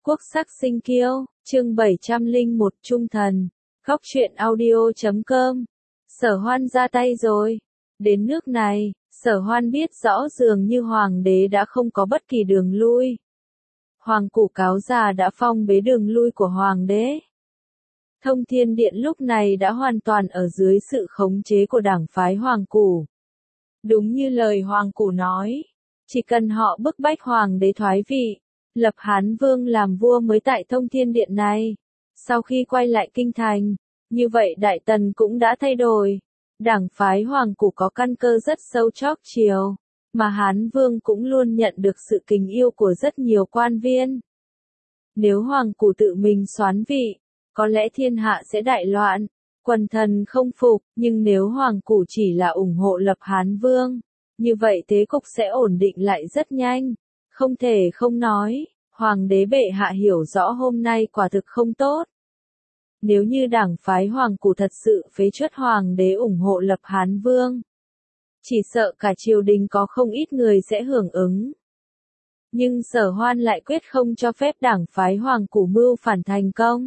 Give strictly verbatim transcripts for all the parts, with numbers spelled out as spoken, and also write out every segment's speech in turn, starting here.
Quốc sắc sinh kiêu, chương bảy trăm lẻ một Trung thần, Góc truyện audio chấm com. Sở Hoan ra tay rồi. Đến nước này, Sở Hoan biết rõ dường như hoàng đế đã không có bất kỳ đường lui. Hoàng củ cáo già đã phong bế đường lui của hoàng đế. Thông Thiên Điện lúc này đã hoàn toàn ở dưới sự khống chế của đảng phái hoàng củ. Đúng như lời hoàng củ nói, chỉ cần họ bức bách hoàng đế thoái vị, lập Hán Vương làm vua mới tại Thông Thiên Điện này. Sau khi quay lại kinh thành, như vậy Đại Tần cũng đã thay đổi. Đảng phái hoàng củ có căn cơ rất sâu chóc chiều, mà Hán Vương cũng luôn nhận được sự kính yêu của rất nhiều quan viên. Nếu hoàng củ tự mình soán vị, có lẽ thiên hạ sẽ đại loạn, quần thần không phục, nhưng nếu hoàng củ chỉ là ủng hộ lập Hán Vương, như vậy thế cục sẽ ổn định lại rất nhanh. Không thể không nói, hoàng đế bệ hạ hiểu rõ hôm nay quả thực không tốt. Nếu như đảng phái hoàng củ thật sự phế truất hoàng đế ủng hộ lập Hán Vương, chỉ sợ cả triều đình có không ít người sẽ hưởng ứng. Nhưng Sở Hoan lại quyết không cho phép đảng phái hoàng củ mưu phản thành công.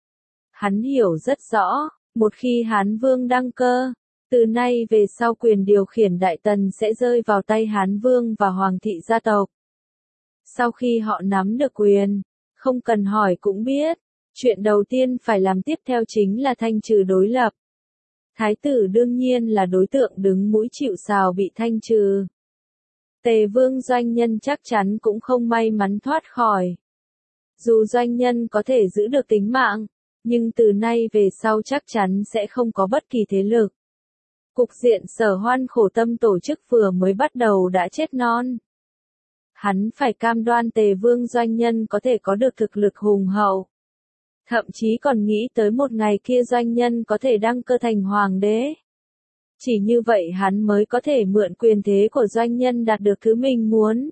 Hắn hiểu rất rõ, một khi Hán Vương đăng cơ, từ nay về sau quyền điều khiển Đại Tần sẽ rơi vào tay Hán Vương và Hoàng thị gia tộc. Sau khi họ nắm được quyền, không cần hỏi cũng biết, chuyện đầu tiên phải làm tiếp theo chính là thanh trừ đối lập. Thái tử đương nhiên là đối tượng đứng mũi chịu sào bị thanh trừ. Tề Vương Doanh Nhân chắc chắn cũng không may mắn thoát khỏi. Dù Doanh Nhân có thể giữ được tính mạng, nhưng từ nay về sau chắc chắn sẽ không có bất kỳ thế lực. Cục diện Sở Hoan khổ tâm tổ chức vừa mới bắt đầu đã chết non. Hắn phải cam đoan Tề Vương Doanh Nhân có thể có được thực lực hùng hậu. Thậm chí còn nghĩ tới một ngày kia Doanh Nhân có thể đăng cơ thành hoàng đế. Chỉ như vậy hắn mới có thể mượn quyền thế của Doanh Nhân đạt được thứ mình muốn.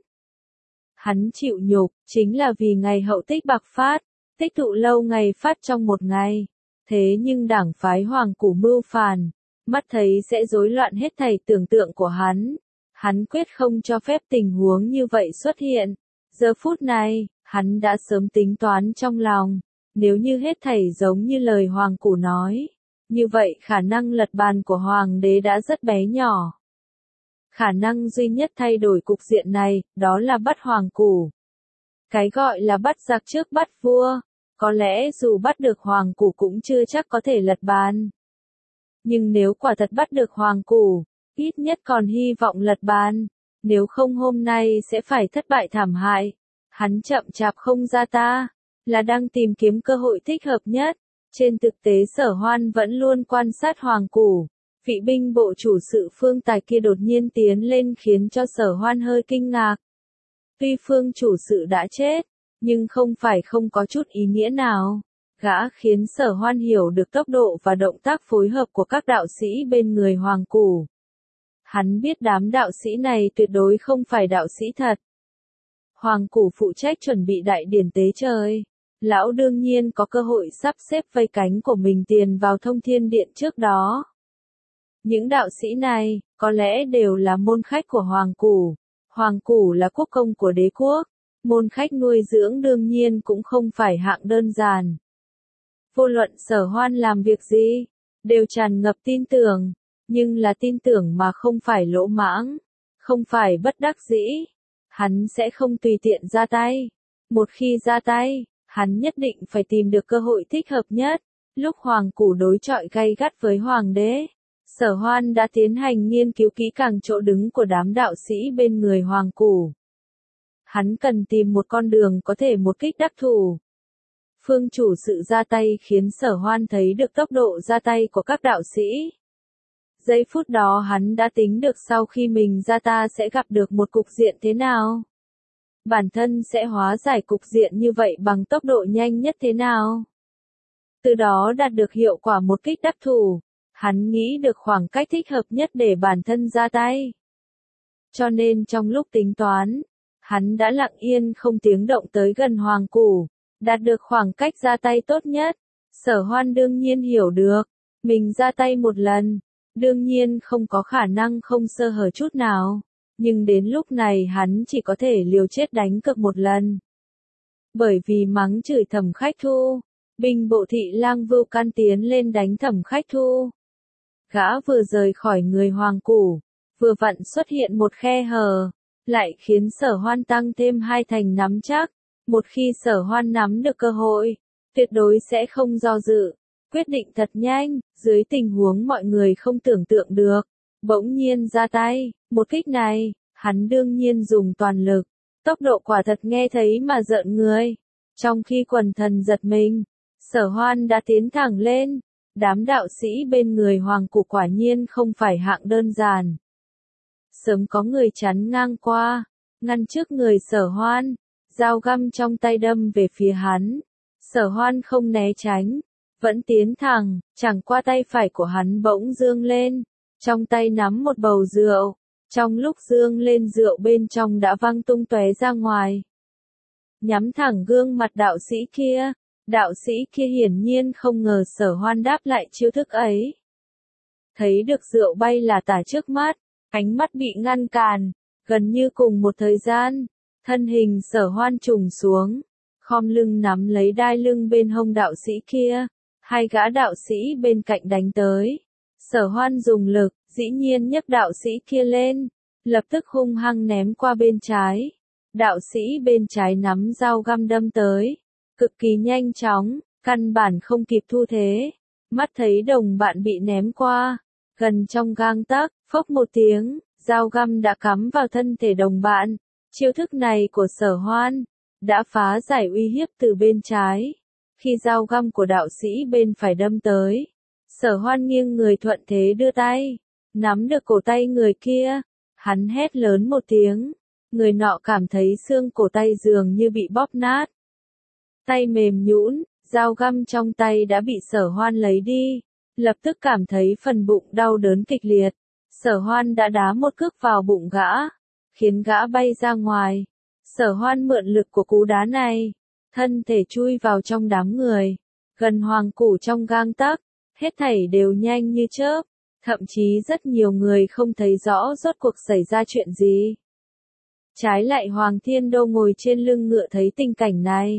Hắn chịu nhục, chính là vì ngày hậu tích bạc phát, tích tụ lâu ngày phát trong một ngày. Thế nhưng đảng phái hoàng củ mưu phản, mắt thấy sẽ rối loạn hết thảy tưởng tượng của hắn. Hắn quyết không cho phép tình huống như vậy xuất hiện. Giờ phút này, hắn đã sớm tính toán trong lòng. Nếu như hết thảy giống như lời hoàng củ nói, như vậy khả năng lật bàn của hoàng đế đã rất bé nhỏ. Khả năng duy nhất thay đổi cục diện này, đó là bắt hoàng củ. Cái gọi là bắt giặc trước bắt vua, có lẽ dù bắt được hoàng củ cũng chưa chắc có thể lật bàn. Nhưng nếu quả thật bắt được hoàng củ, ít nhất còn hy vọng lật bàn, nếu không hôm nay sẽ phải thất bại thảm hại. Hắn chậm chạp không ra ta, là đang tìm kiếm cơ hội thích hợp nhất. Trên thực tế Sở Hoan vẫn luôn quan sát hoàng củ. Vị binh bộ chủ sự Phương Tài kia đột nhiên tiến lên khiến cho Sở Hoan hơi kinh ngạc. Tuy Phương chủ sự đã chết, nhưng không phải không có chút ý nghĩa nào. Gã khiến Sở Hoan hiểu được tốc độ và động tác phối hợp của các đạo sĩ bên người hoàng củ. Hắn biết đám đạo sĩ này tuyệt đối không phải đạo sĩ thật. Hoàng củ phụ trách chuẩn bị đại điển tế trời. Lão đương nhiên có cơ hội sắp xếp vây cánh của mình tiền vào Thông Thiên Điện trước đó. Những đạo sĩ này, có lẽ đều là môn khách của hoàng củ. Hoàng củ là quốc công của đế quốc. Môn khách nuôi dưỡng đương nhiên cũng không phải hạng đơn giản. Vô luận Sở Hoan làm việc gì, đều tràn ngập tin tưởng. Nhưng là tin tưởng mà không phải lỗ mãng, không phải bất đắc dĩ. Hắn sẽ không tùy tiện ra tay. Một khi ra tay, hắn nhất định phải tìm được cơ hội thích hợp nhất. Lúc hoàng củ đối chọi gay gắt với hoàng đế, Sở Hoan đã tiến hành nghiên cứu kỹ càng chỗ đứng của đám đạo sĩ bên người hoàng củ. Hắn cần tìm một con đường có thể một kích đắc thủ. Phương chủ sự ra tay khiến Sở Hoan thấy được tốc độ ra tay của các đạo sĩ. Giây phút đó hắn đã tính được sau khi mình ra ta sẽ gặp được một cục diện thế nào. Bản thân sẽ hóa giải cục diện như vậy bằng tốc độ nhanh nhất thế nào. Từ đó đạt được hiệu quả một kích đắc thủ. Hắn nghĩ được khoảng cách thích hợp nhất để bản thân ra tay. Cho nên trong lúc tính toán, hắn đã lặng yên không tiếng động tới gần hoàng củ, đạt được khoảng cách ra tay tốt nhất. Sở Hoan đương nhiên hiểu được, mình ra tay một lần, đương nhiên không có khả năng không sơ hở chút nào. Nhưng đến lúc này hắn chỉ có thể liều chết đánh cược một lần. Bởi vì mắng chửi Thẩm Khách Thu, binh bộ thị lang Vưu Can tiến lên đánh Thẩm Khách Thu. Gã vừa rời khỏi người Hoàng Củ, vừa vặn xuất hiện một khe hở, lại khiến Sở Hoan tăng thêm hai thành nắm chắc. Một khi Sở Hoan nắm được cơ hội, tuyệt đối sẽ không do dự, quyết định thật nhanh, dưới tình huống mọi người không tưởng tượng được, bỗng nhiên ra tay. Một kích này, hắn đương nhiên dùng toàn lực, tốc độ quả thật nghe thấy mà rợn người. Trong khi quần thần giật mình, Sở Hoan đã tiến thẳng lên. Đám đạo sĩ bên người Hoàng Củ quả nhiên không phải hạng đơn giản. Sớm có người chắn ngang qua, ngăn trước người Sở Hoan, dao găm trong tay đâm về phía hắn. Sở Hoan không né tránh, vẫn tiến thẳng, chẳng qua tay phải của hắn bỗng dương lên, trong tay nắm một bầu rượu. Trong lúc dương lên rượu bên trong đã văng tung tóe ra ngoài, nhắm thẳng gương mặt đạo sĩ kia. Đạo sĩ kia hiển nhiên không ngờ Sở Hoan đáp lại chiêu thức ấy. Thấy được rượu bay là tả trước mắt, ánh mắt bị ngăn cản, gần như cùng một thời gian, thân hình Sở Hoan trùng xuống, khom lưng nắm lấy đai lưng bên hông đạo sĩ kia, hai gã đạo sĩ bên cạnh đánh tới. Sở Hoan dùng lực, dĩ nhiên nhấc đạo sĩ kia lên, lập tức hung hăng ném qua bên trái. Đạo sĩ bên trái nắm dao găm đâm tới, cực kỳ nhanh chóng, căn bản không kịp thu thế. Mắt thấy đồng bạn bị ném qua, gần trong gang tấc, phốc một tiếng, dao găm đã cắm vào thân thể đồng bạn. Chiêu thức này của Sở Hoan đã phá giải uy hiếp từ bên trái. Khi dao găm của đạo sĩ bên phải đâm tới, Sở Hoan nghiêng người thuận thế đưa tay, nắm được cổ tay người kia. Hắn hét lớn một tiếng, người nọ cảm thấy xương cổ tay dường như bị bóp nát. Tay mềm nhũn, dao găm trong tay đã bị Sở Hoan lấy đi, lập tức cảm thấy phần bụng đau đớn kịch liệt. Sở Hoan đã đá một cước vào bụng gã, khiến gã bay ra ngoài. Sở Hoan mượn lực của cú đá này, thân thể chui vào trong đám người, gần Hoàng Củ trong gang tấc, hết thảy đều nhanh như chớp, thậm chí rất nhiều người không thấy rõ rốt cuộc xảy ra chuyện gì. Trái lại Hoàng Thiên Đô ngồi trên lưng ngựa thấy tình cảnh này,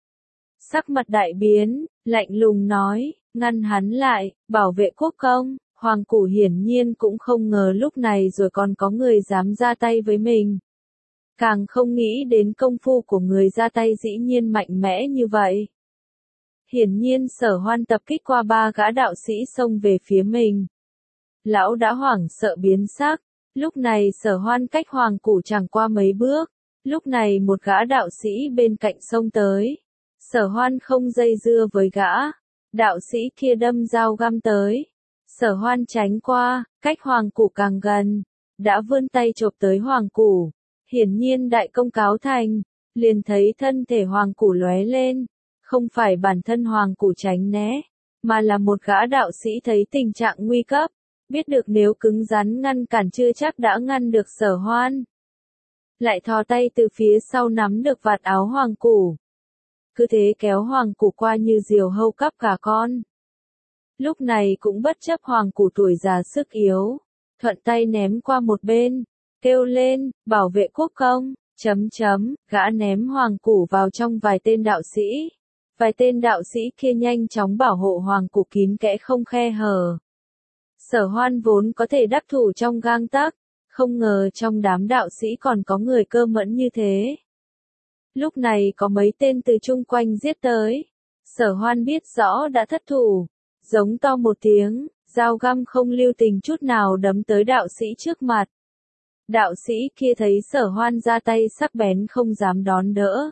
sắc mặt đại biến, lạnh lùng nói, ngăn hắn lại, bảo vệ quốc công. Hoàng Củ hiển nhiên cũng không ngờ lúc này rồi còn có người dám ra tay với mình. Càng không nghĩ đến công phu của người ra tay dĩ nhiên mạnh mẽ như vậy. Hiển nhiên Sở Hoan tập kích qua ba gã đạo sĩ xông về phía mình. Lão đã hoảng sợ biến sắc, lúc này Sở Hoan cách Hoàng Củ chẳng qua mấy bước, lúc này một gã đạo sĩ bên cạnh xông tới. Sở Hoan không dây dưa với gã, đạo sĩ kia đâm dao găm tới. Sở Hoan tránh qua, cách Hoàng Củ càng gần, đã vươn tay chộp tới Hoàng Củ. Hiển nhiên đại công cáo thành, liền thấy thân thể Hoàng Củ lóe lên, không phải bản thân Hoàng Củ tránh né, mà là một gã đạo sĩ thấy tình trạng nguy cấp, biết được nếu cứng rắn ngăn cản chưa chắc đã ngăn được Sở Hoan. Lại thò tay từ phía sau nắm được vạt áo Hoàng Củ. Cứ thế kéo Hoàng Củ qua như diều hâu cắp gà con. Lúc này cũng bất chấp Hoàng Củ tuổi già sức yếu, thuận tay ném qua một bên, kêu lên, bảo vệ quốc công, chấm chấm, gã ném Hoàng Củ vào trong vài tên đạo sĩ. Vài tên đạo sĩ kia nhanh chóng bảo hộ Hoàng Củ kín kẽ không khe hở. Sở Hoan vốn có thể đắc thủ trong gang tấc, không ngờ trong đám đạo sĩ còn có người cơ mẫn như thế. Lúc này có mấy tên từ chung quanh giết tới. Sở Hoan biết rõ đã thất thủ, giống to một tiếng, dao găm không lưu tình chút nào đấm tới đạo sĩ trước mặt. Đạo sĩ kia thấy Sở Hoan ra tay sắc bén không dám đón đỡ,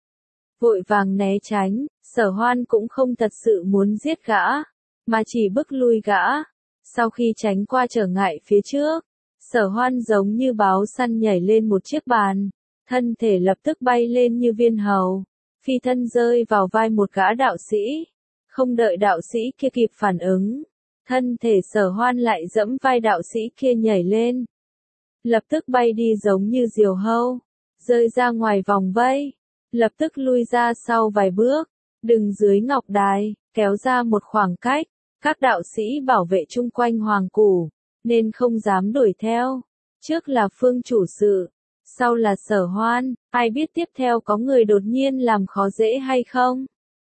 vội vàng né tránh. Sở Hoan cũng không thật sự muốn giết gã, mà chỉ bức lui gã. Sau khi tránh qua trở ngại phía trước, Sở Hoan giống như báo săn nhảy lên một chiếc bàn, thân thể lập tức bay lên như viên hầu, phi thân rơi vào vai một gã đạo sĩ. Không đợi đạo sĩ kia kịp phản ứng, thân thể Sở Hoan lại dẫm vai đạo sĩ kia nhảy lên, lập tức bay đi giống như diều hâu, rơi ra ngoài vòng vây, lập tức lui ra sau vài bước, đứng dưới ngọc đài, kéo ra một khoảng cách. Các đạo sĩ bảo vệ chung quanh Hoàng Củ, nên không dám đuổi theo. Trước là Phương chủ sự, sau là Sở Hoan, ai biết tiếp theo có người đột nhiên làm khó dễ hay không?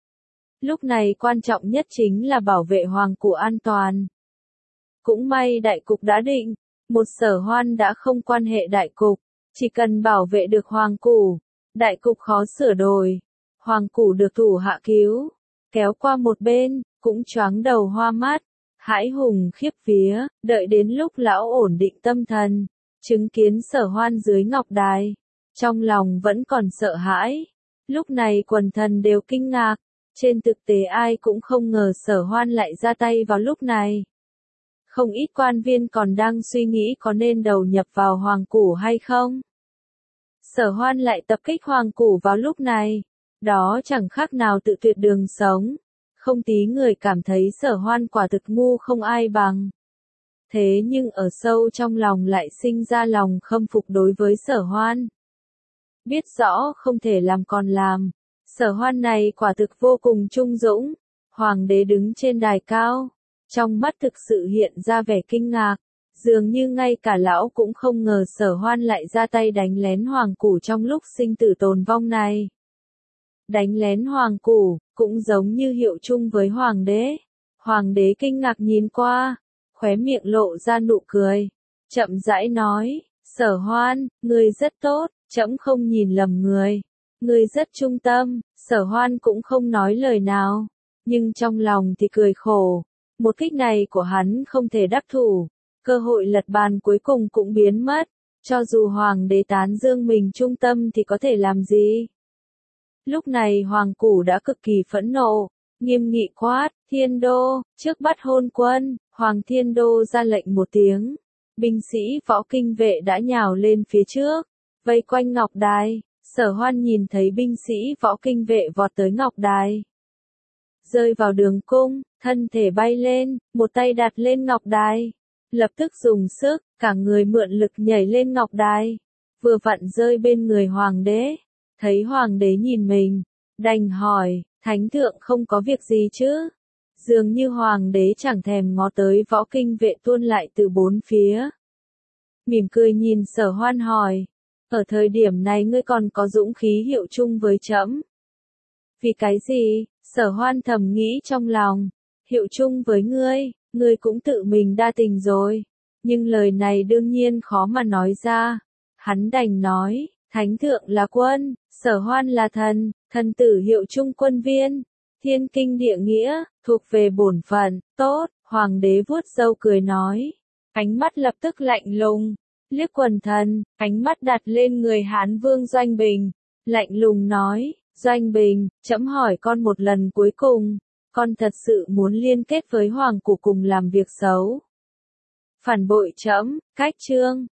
Lúc này quan trọng nhất chính là bảo vệ hoàng củ an toàn. Cũng may đại cục đã định, một Sở Hoan đã không quan hệ đại cục, chỉ cần bảo vệ được hoàng củ, đại cục khó sửa đổi. Hoàng củ được thủ hạ cứu, kéo qua một bên, cũng choáng đầu hoa mắt, hãi hùng khiếp vía, đợi đến lúc lão ổn định tâm thần, chứng kiến Sở Hoan dưới ngọc đài, trong lòng vẫn còn sợ hãi. Lúc này quần thần đều kinh ngạc, trên thực tế ai cũng không ngờ Sở Hoan lại ra tay vào lúc này. Không ít quan viên còn đang suy nghĩ có nên đầu nhập vào hoàng củ hay không. Sở Hoan lại tập kích hoàng củ vào lúc này, đó chẳng khác nào tự tuyệt đường sống. Không tí người cảm thấy Sở Hoan quả thực ngu không ai bằng. Thế nhưng ở sâu trong lòng lại sinh ra lòng khâm phục đối với Sở Hoan. Biết rõ không thể làm còn làm, Sở Hoan này quả thực vô cùng trung dũng. Hoàng đế đứng trên đài cao, trong mắt thực sự hiện ra vẻ kinh ngạc, dường như ngay cả lão cũng không ngờ Sở Hoan lại ra tay đánh lén hoàng củ trong lúc sinh tử tồn vong này. Đánh lén hoàng củ, cũng giống như hiệu chung với hoàng đế. Hoàng đế kinh ngạc nhìn qua, khóe miệng lộ ra nụ cười, chậm rãi nói, Sở Hoan, ngươi rất tốt, trẫm không nhìn lầm người. Ngươi rất trung tâm. Sở Hoan cũng không nói lời nào, nhưng trong lòng thì cười khổ. Một kích này của hắn không thể đắc thủ, cơ hội lật bàn cuối cùng cũng biến mất. Cho dù hoàng đế tán dương mình trung tâm thì có thể làm gì? Lúc này hoàng củ đã cực kỳ phẫn nộ, nghiêm nghị quát, Thiên Đô, trước bắt hôn quân. Hoàng Thiên Đô ra lệnh một tiếng, binh sĩ võ kinh vệ đã nhào lên phía trước, vây quanh ngọc đài. Sở Hoan nhìn thấy binh sĩ võ kinh vệ vọt tới ngọc đài, rơi vào đường cung, thân thể bay lên, một tay đặt lên ngọc đài, lập tức dùng sức, cả người mượn lực nhảy lên ngọc đài, vừa vặn rơi bên người hoàng đế. Thấy hoàng đế nhìn mình, đành hỏi, thánh thượng không có việc gì chứ? Dường như hoàng đế chẳng thèm ngó tới võ kinh vệ tuôn lại từ bốn phía. Mỉm cười nhìn Sở Hoan hỏi, ở thời điểm này ngươi còn có dũng khí hiệu chung với trẫm? Vì cái gì? Sở Hoan thầm nghĩ trong lòng, hiệu chung với ngươi, ngươi cũng tự mình đa tình rồi. Nhưng lời này đương nhiên khó mà nói ra. Hắn đành nói, thánh thượng là quân, Sở Hoan là thần, thần tử hiệu chung quân viên. Thiên kinh địa nghĩa, thuộc về bổn phận, tốt. Hoàng đế vuốt râu cười nói, ánh mắt lập tức lạnh lùng, liếc quần thần, ánh mắt đặt lên người Hán Vương Doanh Bình, lạnh lùng nói, Doanh Bình, trẫm hỏi con một lần cuối cùng, con thật sự muốn liên kết với hoàng củ cùng làm việc xấu? Phản bội trẫm, cách chương